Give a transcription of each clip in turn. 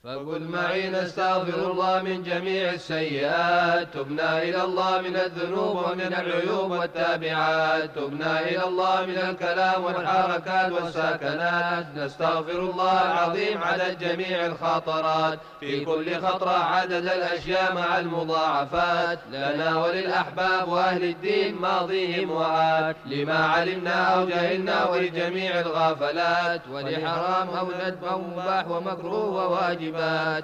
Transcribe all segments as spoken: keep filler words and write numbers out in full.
فقل معي نستغفر الله من جميع السيئات، تبنا إلى الله من الذنوب ومن العيوب والتابعات، تبنا إلى الله من الكلام والحركات والساكنات. نستغفر الله العظيم عدد جميع الخاطرات، في كل خطرة عدد الأشياء مع المضاعفات، لنا وللأحباب وأهل الدين ماضيهم وآت، لما علمنا أو جهلنا ولجميع الغافلات، ولحرام أو ندب أو مباح ومكروه وواجب،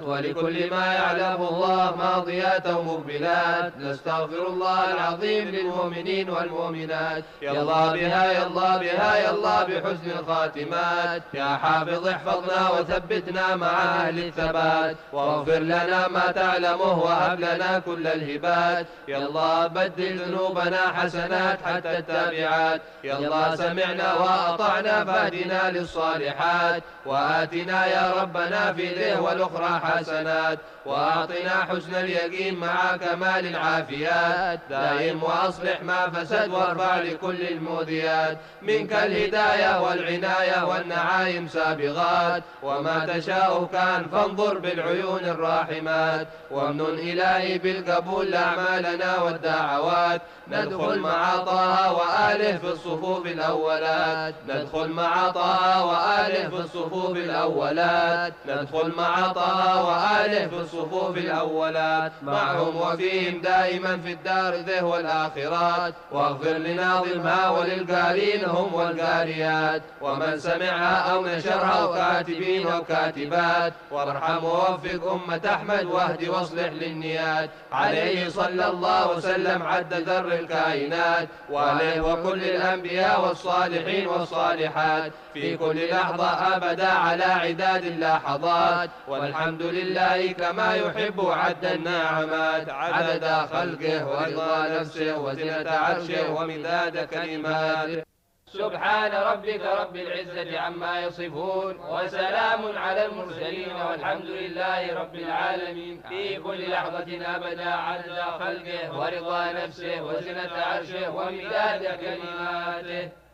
ولكل ما يعلم الله ماضيات أو مقبلات. نستغفر الله العظيم للمؤمنين والمؤمنات، يا الله بها يا الله بها يا الله بحسن الخاتمات. يا حافظ احفظنا وثبتنا مع أهل الثبات، واغفر لنا ما تعلمه وهب لنا كل الهبات. يا الله بدل ذنوبنا حسنات حتى التابعات، يا الله سمعنا وأطعنا فاهدنا للصالحات، وآتنا يا ربنا في ذه والأخرى حسنات، وأعطنا حسن اليقين مع كمال العافيات. دائم وأصلح ما فسد وارفع لكل المؤذيات، منك الهداية والعناية والنعايم سابغات، وما تشاء كان فانظر بالعيون الراحمات. وامنن إلهي بالقبول لأعمالنا والدعوات، ندخل مع طه وآله في الصفوف الأولات، ندخل مع طه وآله في الصفوف الأولات، ندخل مع طه وآله في الصفوف الأولات، معهم وفيهم دائما في الدار ذه والآخرات. واغفر لناظمها وللقارين هم والقاريات، ومن سمعها أو نشرها وكاتبين وكاتبات، وارحم ووفق أمة أحمد واهد واصلح للنيات. عليه صلى الله وسلم عد ذر الكائنات، وعليه وكل الأنبياء والصالحين والصالحات، في كل لحظة أبدا على عداد اللحظات. والحمد لله كما يحب عد النعمات، عدد خلقه ورضا نفسه وزنة عرشه ومداد كلماته. سبحان ربك رب العزة عما يصفون، وسلام على المرسلين، والحمد لله رب العالمين. في كل لحظة أبدا عدد خلقه ورضا نفسه وزنة عرشه ومداد كلماته.